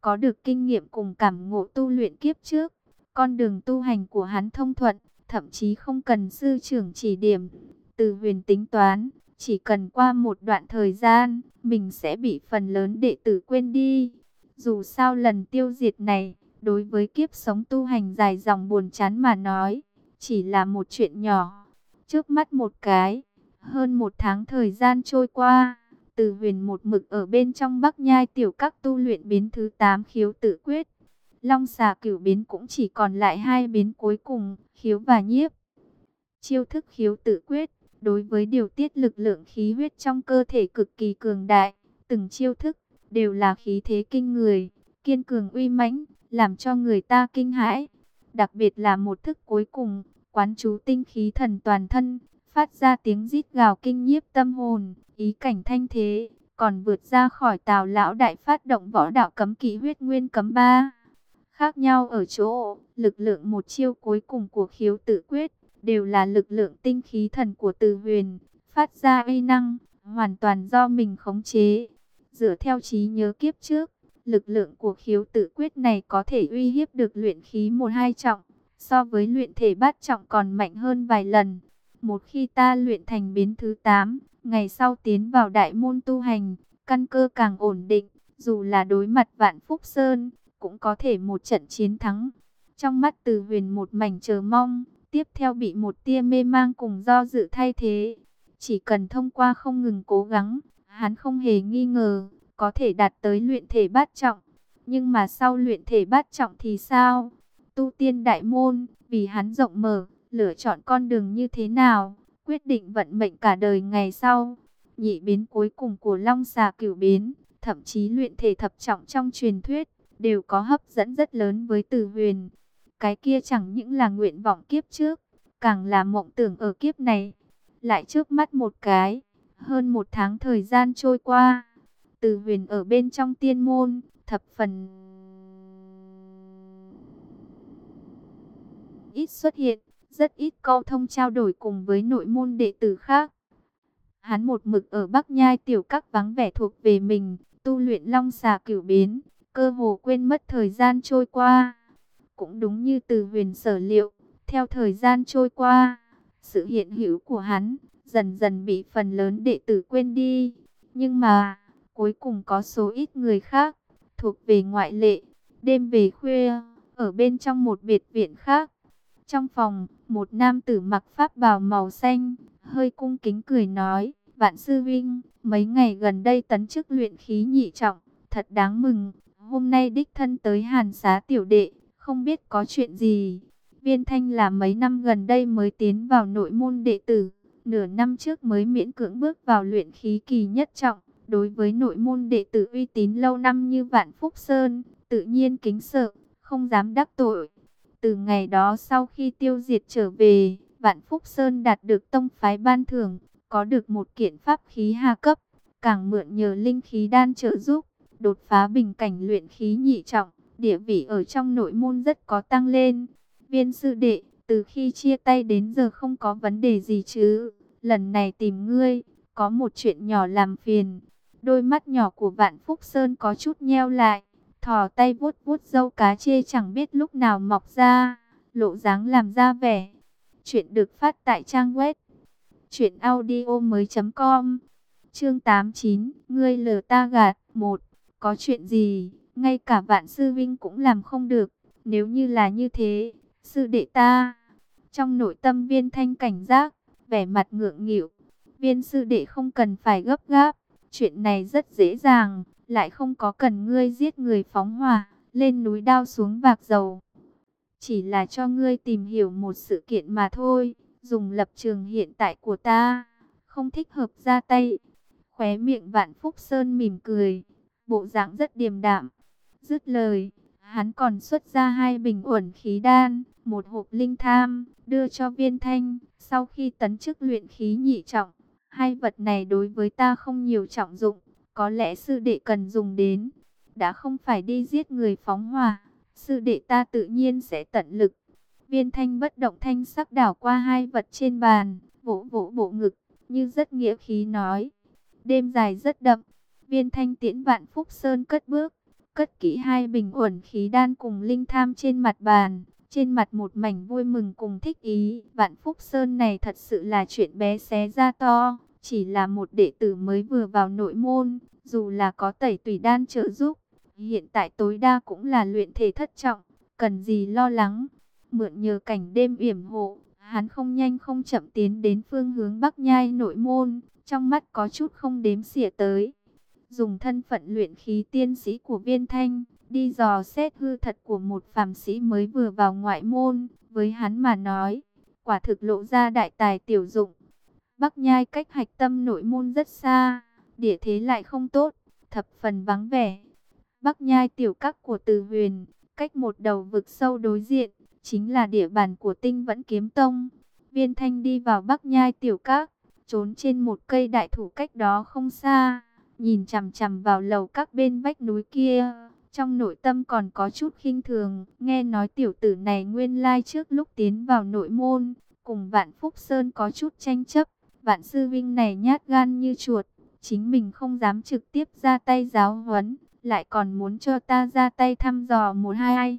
có được kinh nghiệm cùng cảm ngộ tu luyện kiếp trước. Con đường tu hành của hắn thông thuận, thậm chí không cần sư trưởng chỉ điểm. Từ Huyền tính toán, chỉ cần qua một đoạn thời gian, mình sẽ bị phần lớn đệ tử quên đi. Dù sao lần tiêu diệt này, đối với kiếp sống tu hành dài dòng buồn chán mà nói, chỉ là một chuyện nhỏ. Trước mắt một cái, hơn một tháng thời gian trôi qua, Từ Huyền một mực ở bên trong Bắc Nhai tiểu các tu luyện biến thứ tám khiếu tự quyết. Long xà cửu biến cũng chỉ còn lại hai biến cuối cùng, khiếu và nhiếp. Chiêu thức khiếu tự quyết, đối với điều tiết lực lượng khí huyết trong cơ thể cực kỳ cường đại. Từng chiêu thức, đều là khí thế kinh người, kiên cường uy mãnh, làm cho người ta kinh hãi. Đặc biệt là một thức cuối cùng, quán chú tinh khí thần toàn thân, phát ra tiếng rít gào kinh nhiếp tâm hồn, ý cảnh thanh thế, còn vượt ra khỏi Tào lão đại phát động võ đạo cấm kỵ huyết nguyên cấm ba. Khác nhau ở chỗ, lực lượng một chiêu cuối cùng của khiếu tự quyết, đều là lực lượng tinh khí thần của Từ Huyền, phát ra uy năng, hoàn toàn do mình khống chế. Dựa theo trí nhớ kiếp trước, lực lượng của khiếu tự quyết này có thể uy hiếp được luyện khí một hai trọng, so với luyện thể bát trọng còn mạnh hơn vài lần. Một khi ta luyện thành biến thứ tám, ngày sau tiến vào đại môn tu hành, căn cơ càng ổn định, dù là đối mặt Vạn Phúc Sơn, cũng có thể một trận chiến thắng. Trong mắt Từ Huyền một mảnh chờ mong, tiếp theo bị một tia mê mang cùng do dự thay thế. Chỉ cần thông qua không ngừng cố gắng, hắn không hề nghi ngờ, có thể đạt tới luyện thể bát trọng. Nhưng mà sau luyện thể bát trọng thì sao? Tu tiên đại môn, vì hắn rộng mở, lựa chọn con đường như thế nào, quyết định vận mệnh cả đời ngày sau. Nhị biến cuối cùng của Long xà cửu biến, thậm chí luyện thể thập trọng trong truyền thuyết, đều có hấp dẫn rất lớn với Từ Huyền. Cái kia chẳng những là nguyện vọng kiếp trước, càng là mộng tưởng ở kiếp này. Lại trước mắt một cái, hơn một tháng thời gian trôi qua, Từ Huyền ở bên trong tiên môn, thập phần ít xuất hiện, rất ít câu thông trao đổi cùng với nội môn đệ tử khác. Hắn một mực ở Bắc Nhai tiểu các vắng vẻ thuộc về mình, tu luyện Long xà cửu biến, cơ hồ quên mất thời gian trôi qua. Cũng đúng như Từ Huyền sở liệu, theo thời gian trôi qua, sự hiện hữu của hắn dần dần bị phần lớn đệ tử quên đi. Nhưng mà, cuối cùng có số ít người khác, thuộc về ngoại lệ. Đêm về khuya, ở bên trong một biệt viện khác, trong phòng, một nam tử mặc pháp bào màu xanh, hơi cung kính cười nói: Vạn sư huynh, mấy ngày gần đây tấn chức luyện khí nhị trọng, thật đáng mừng. Hôm nay đích thân tới Hàn Xá tiểu đệ, không biết có chuyện gì. Viên Thanh là mấy năm gần đây mới tiến vào nội môn đệ tử, nửa năm trước mới miễn cưỡng bước vào luyện khí kỳ nhất trọng. Đối với nội môn đệ tử uy tín lâu năm như Vạn Phúc Sơn, tự nhiên kính sợ, không dám đắc tội. Từ ngày đó sau khi tiêu diệt trở về, Vạn Phúc Sơn đạt được tông phái ban thưởng, có được một kiện pháp khí hạ cấp, càng mượn nhờ linh khí đan trợ giúp, đột phá bình cảnh luyện khí nhị trọng, địa vị ở trong nội môn rất có tăng lên. Viên sư đệ, từ khi chia tay đến giờ không có vấn đề gì chứ? Lần này tìm ngươi, có một chuyện nhỏ làm phiền. Đôi mắt nhỏ của Vạn Phúc Sơn có chút nheo lại, thò tay vuốt vuốt râu cá chê chẳng biết lúc nào mọc ra, lộ dáng làm ra vẻ. Chuyện được phát tại trang web truyện audio mới chấm com. Chương tám mươi chín, ngươi lừa ta gạt. Một, có chuyện gì, ngay cả Vạn sư vinh cũng làm không được. Nếu như là như thế, sư đệ ta. Trong nội tâm Viên Thanh cảnh giác, vẻ mặt ngượng nghịu. Viên sư đệ không cần phải gấp gáp, chuyện này rất dễ dàng, lại không có cần ngươi giết người phóng hỏa, lên núi đao xuống vạc dầu. Chỉ là cho ngươi tìm hiểu một sự kiện mà thôi, dùng lập trường hiện tại của ta, không thích hợp ra tay. Khóe miệng Vạn Phúc Sơn mỉm cười, bộ dạng rất điềm đạm. Dứt lời, hắn còn xuất ra hai bình uẩn khí đan, một hộp linh tham, đưa cho Viên Thanh. Sau khi tấn chức luyện khí nhị trọng, hai vật này đối với ta không nhiều trọng dụng, có lẽ sư đệ cần dùng đến. Đã không phải đi giết người phóng hỏa, sư đệ ta tự nhiên sẽ tận lực. Viên Thanh bất động thanh sắc đảo qua hai vật trên bàn, vỗ vỗ bộ ngực, như rất nghĩa khí nói. Đêm dài rất đậm, Viên Thanh tiễn Vạn Phúc Sơn cất bước, cất kỹ hai bình uẩn khí đan cùng linh tham trên mặt bàn, trên mặt một mảnh vui mừng cùng thích ý. Vạn Phúc Sơn này thật sự là chuyện bé xé ra to, chỉ là một đệ tử mới vừa vào nội môn, dù là có tẩy tùy đan trợ giúp, hiện tại tối đa cũng là luyện thể thất trọng, cần gì lo lắng. Mượn nhờ cảnh đêm yểm hộ, hắn không nhanh không chậm tiến đến phương hướng Bắc Nhai nội môn, trong mắt có chút không đếm xỉa tới. Dùng thân phận luyện khí tiên sĩ của Viên Thanh, đi dò xét hư thật của một phàm sĩ mới vừa vào ngoại môn, với hắn mà nói, quả thực lộ ra đại tài tiểu dụng. Bắc Nhai cách hạch tâm nội môn rất xa, địa thế lại không tốt, thập phần vắng vẻ. Bắc Nhai tiểu các của Từ Huyền, cách một đầu vực sâu đối diện, chính là địa bàn của Tinh Vẫn Kiếm Tông. Viên Thanh đi vào Bắc Nhai tiểu các, trốn trên một cây đại thụ cách đó không xa, nhìn chằm chằm vào lầu các bên vách núi kia, trong nội tâm còn có chút khinh thường. Nghe nói tiểu tử này nguyên lai trước lúc tiến vào nội môn, cùng Vạn Phúc Sơn có chút tranh chấp. Vạn sư vinh này nhát gan như chuột, chính mình không dám trực tiếp ra tay giáo huấn, lại còn muốn cho ta ra tay thăm dò một hai.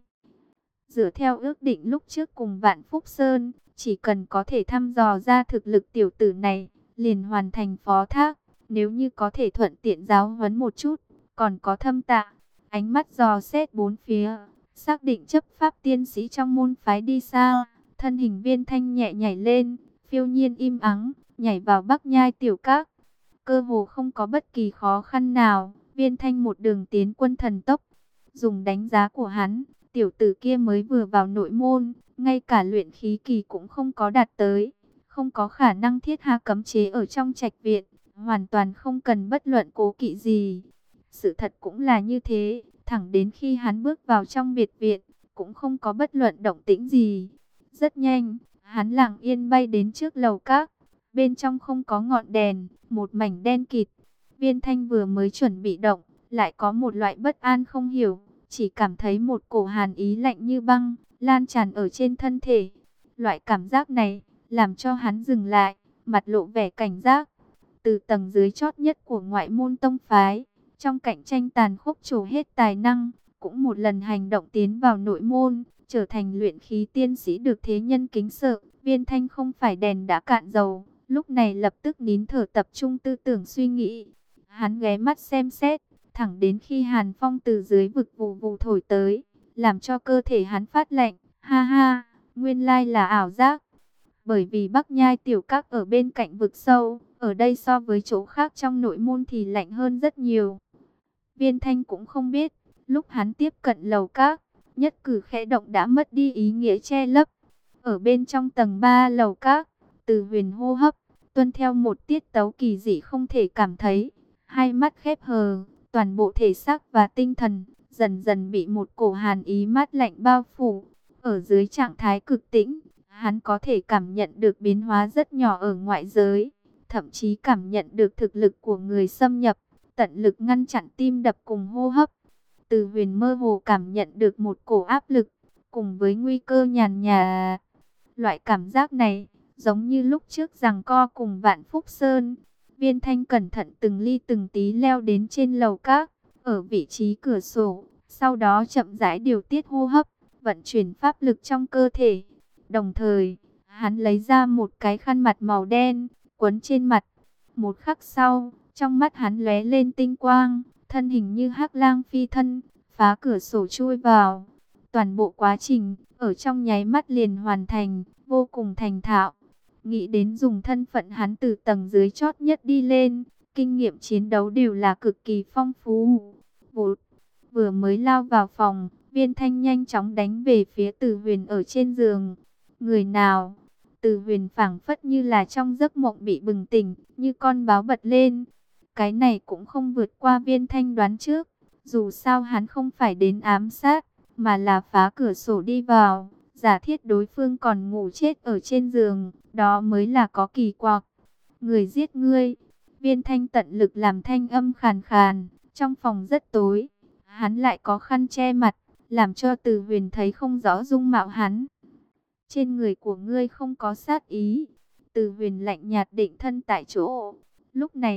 Dựa theo ước định lúc trước cùng Vạn Phúc Sơn, chỉ cần có thể thăm dò ra thực lực tiểu tử này, liền hoàn thành phó thác. Nếu như có thể thuận tiện giáo huấn một chút, còn có thâm tạ. Ánh mắt dò xét bốn phía, xác định chấp pháp tiên sĩ trong môn phái đi xa. Thân hình Viên Thanh nhẹ nhảy lên, phiêu nhiên im ắng, nhảy vào Bắc Nhai tiểu các. Cơ hồ không có bất kỳ khó khăn nào, Viên Thanh một đường tiến quân thần tốc. Dùng đánh giá của hắn, tiểu tử kia mới vừa vào nội môn, ngay cả luyện khí kỳ cũng không có đạt tới, không có khả năng thiết hạ cấm chế ở trong trạch viện, hoàn toàn không cần bất luận cố kỵ gì. Sự thật cũng là như thế, thẳng đến khi hắn bước vào trong biệt viện, cũng không có bất luận động tĩnh gì. Rất nhanh, hắn lặng yên bay đến trước lầu các, bên trong không có ngọn đèn, một mảnh đen kịt. Viên Thanh vừa mới chuẩn bị động, lại có một loại bất an không hiểu, chỉ cảm thấy một cổ hàn ý lạnh như băng, lan tràn ở trên thân thể. Loại cảm giác này, làm cho hắn dừng lại, mặt lộ vẻ cảnh giác. Từ tầng dưới chót nhất của ngoại môn tông phái, trong cạnh tranh tàn khốc trổ hết tài năng, cũng một lần hành động tiến vào nội môn, trở thành luyện khí tiên sĩ được thế nhân kính sợ. Viên Thanh không phải đèn đã cạn dầu, lúc này lập tức nín thở tập trung tư tưởng suy nghĩ. Hắn ghé mắt xem xét, thẳng đến khi hàn phong từ dưới vực vù vù thổi tới, làm cho cơ thể hắn phát lạnh. Ha ha, nguyên lai là ảo giác. Bởi vì Bắc Nhai tiểu các ở bên cạnh vực sâu, ở đây so với chỗ khác trong nội môn thì lạnh hơn rất nhiều. Viên Thanh cũng không biết, lúc hắn tiếp cận lầu các, nhất cử khẽ động đã mất đi ý nghĩa che lấp. Ở bên trong tầng ba lầu các, Từ Huyền hô hấp, tuân theo một tiết tấu kỳ dị không thể cảm thấy. Hai mắt khép hờ, toàn bộ thể xác và tinh thần, dần dần bị một cổ hàn ý mát lạnh bao phủ. Ở dưới trạng thái cực tĩnh, hắn có thể cảm nhận được biến hóa rất nhỏ ở ngoại giới, thậm chí cảm nhận được thực lực của người xâm nhập, tận lực ngăn chặn tim đập cùng hô hấp. Từ Huyền mơ hồ cảm nhận được một cổ áp lực, cùng với nguy cơ nhàn nhà. Loại cảm giác này, giống như lúc trước giằng co cùng Vạn Phúc Sơn. Viên Thanh cẩn thận từng ly từng tí leo đến trên lầu các, ở vị trí cửa sổ, sau đó chậm rãi điều tiết hô hấp, vận chuyển pháp lực trong cơ thể. Đồng thời, hắn lấy ra một cái khăn mặt màu đen, quấn trên mặt. Một khắc sau, trong mắt hắn lóe lên tinh quang, thân hình như hắc lang phi thân, phá cửa sổ chui vào. Toàn bộ quá trình, ở trong nháy mắt liền hoàn thành, vô cùng thành thạo. Nghĩ đến dùng thân phận hắn từ tầng dưới chót nhất đi lên, kinh nghiệm chiến đấu đều là cực kỳ phong phú. Vụt, vừa mới lao vào phòng, Viên Thanh nhanh chóng đánh về phía Từ Huyền ở trên giường. Người nào? Từ Huyền phảng phất như là trong giấc mộng bị bừng tỉnh, như con báo bật lên. Cái này cũng không vượt qua Viên Thanh đoán trước, dù sao hắn không phải đến ám sát, mà là phá cửa sổ đi vào, giả thiết đối phương còn ngủ chết ở trên giường, đó mới là có kỳ quặc. Người giết ngươi. Viên Thanh tận lực làm thanh âm khàn khàn, trong phòng rất tối, hắn lại có khăn che mặt, làm cho Từ Huyền thấy không rõ dung mạo hắn. Trên người của ngươi không có sát ý. Từ Huyền lạnh nhạt định thân tại chỗ. Lúc này,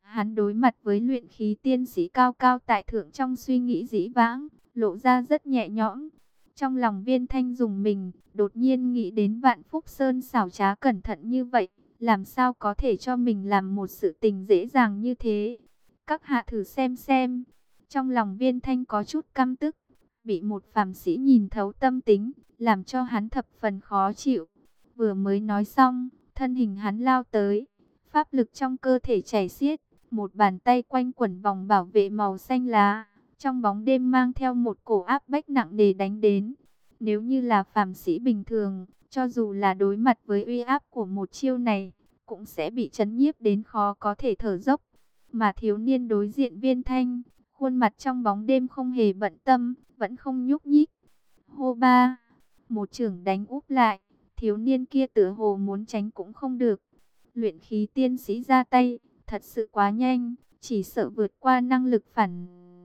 Hắn đối mặt với luyện khí tiên sĩ cao cao tại thượng trong suy nghĩ dĩ vãng, lộ ra rất nhẹ nhõm. Trong lòng Viên Thanh dùng mình, đột nhiên nghĩ đến Vạn Phúc Sơn xảo trá cẩn thận như vậy, làm sao có thể cho mình làm một sự tình dễ dàng như thế. Các hạ thử xem xem. Trong lòng Viên Thanh có chút căm tức, bị một phàm sĩ nhìn thấu tâm tính, làm cho hắn thập phần khó chịu. Vừa mới nói xong, thân hình hắn lao tới, pháp lực trong cơ thể chảy xiết, một bàn tay quanh quẩn vòng bảo vệ màu xanh lá, trong bóng đêm mang theo một cổ áp bách nặng nề đánh đến. Nếu như là phàm sĩ bình thường, cho dù là đối mặt với uy áp của một chiêu này, cũng sẽ bị chấn nhiếp đến khó có thể thở dốc. Mà thiếu niên đối diện Viên Thanh, khuôn mặt trong bóng đêm không hề bận tâm, vẫn không nhúc nhích. Hô ba, một chưởng đánh úp lại, thiếu niên kia tựa hồ muốn tránh cũng không được. Luyện khí tiên sĩ ra tay, thật sự quá nhanh, chỉ sợ vượt qua năng lực phản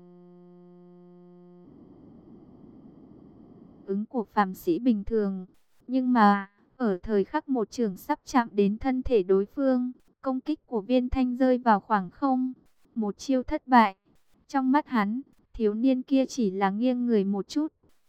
ứng của phàm sĩ bình thường. Nhưng mà, ở thời khắc một chưởng sắp chạm đến thân thể đối phương, công kích của Viên Thanh rơi vào khoảng không. Một chiêu thất bại. Trong mắt hắn, thiếu niên kia chỉ là nghiêng người một chút.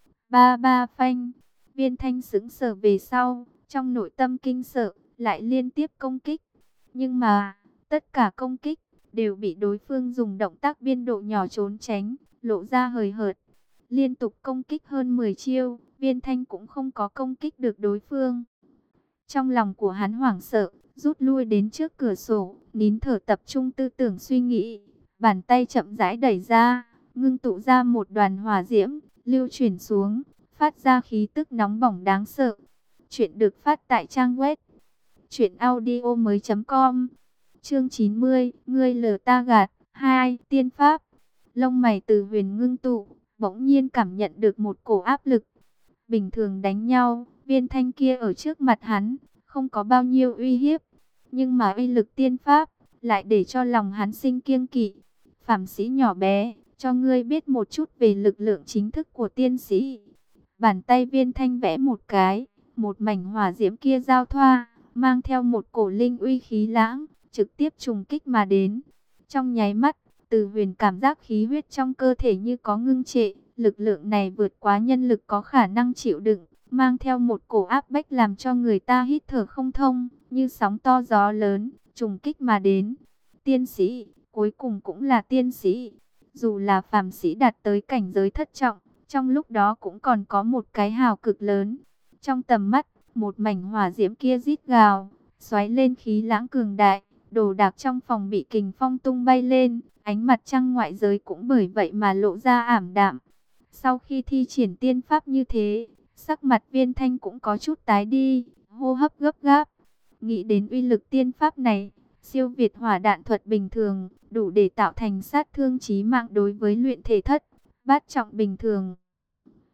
Ba ba phanh. Viên Thanh sững sờ về sau, trong nội tâm kinh sợ, lại liên tiếp công kích. Nhưng mà, tất cả công kích đều bị đối phương dùng động tác biên độ nhỏ trốn tránh, lộ ra hời hợt. Liên tục công kích hơn mười chiêu, Viên Thanh cũng không có công kích được đối phương. Trong lòng của hắn hoảng sợ, rút lui đến trước cửa sổ, nín thở tập trung tư tưởng suy nghĩ. Bàn tay chậm rãi đẩy ra, ngưng tụ ra một đoàn hỏa diễm, lưu chuyển xuống, phát ra khí tức nóng bỏng đáng sợ. Chuyện được phát tại trang web truyện audio mới chấm com. Chương chín mươi, ngươi lừa ta gạt. Hai, tiên pháp. Lông mày Từ Huyền ngưng tụ, bỗng nhiên cảm nhận được một cổ áp lực. Bình thường đánh nhau, Viên Thanh kia ở trước mặt hắn, không có bao nhiêu uy hiếp. Nhưng mà uy lực tiên pháp, lại để cho lòng hắn sinh kiêng kỵ. Phàm sĩ nhỏ bé, cho ngươi biết một chút về lực lượng chính thức của tiên sĩ. Bàn tay Viên Thanh vẽ một cái, một mảnh hỏa diễm kia giao thoa, mang theo một cổ linh uy khí lãng, trực tiếp trùng kích mà đến. Trong nháy mắt, Từ Huyền cảm giác khí huyết trong cơ thể như có ngưng trệ, lực lượng này vượt quá nhân lực có khả năng chịu đựng, mang theo một cổ áp bách làm cho người ta hít thở không thông, như sóng to gió lớn, trùng kích mà đến. Tiên sĩ, cuối cùng cũng là tiên sĩ, dù là phàm sĩ đạt tới cảnh giới thất trọng, trong lúc đó cũng còn có một cái hào cực lớn. Trong tầm mắt, một mảnh hỏa diễm kia rít gào, xoáy lên khí lãng cường đại, đồ đạc trong phòng bị kình phong tung bay lên, ánh mặt trăng ngoại giới cũng bởi vậy mà lộ ra ảm đạm. Sau khi thi triển tiên pháp như thế, sắc mặt Viên Thanh cũng có chút tái đi, hô hấp gấp gáp. Nghĩ đến uy lực tiên pháp này, siêu việt hỏa đạn thuật bình thường, đủ để tạo thành sát thương chí mạng đối với luyện thể thất, bát trọng bình thường.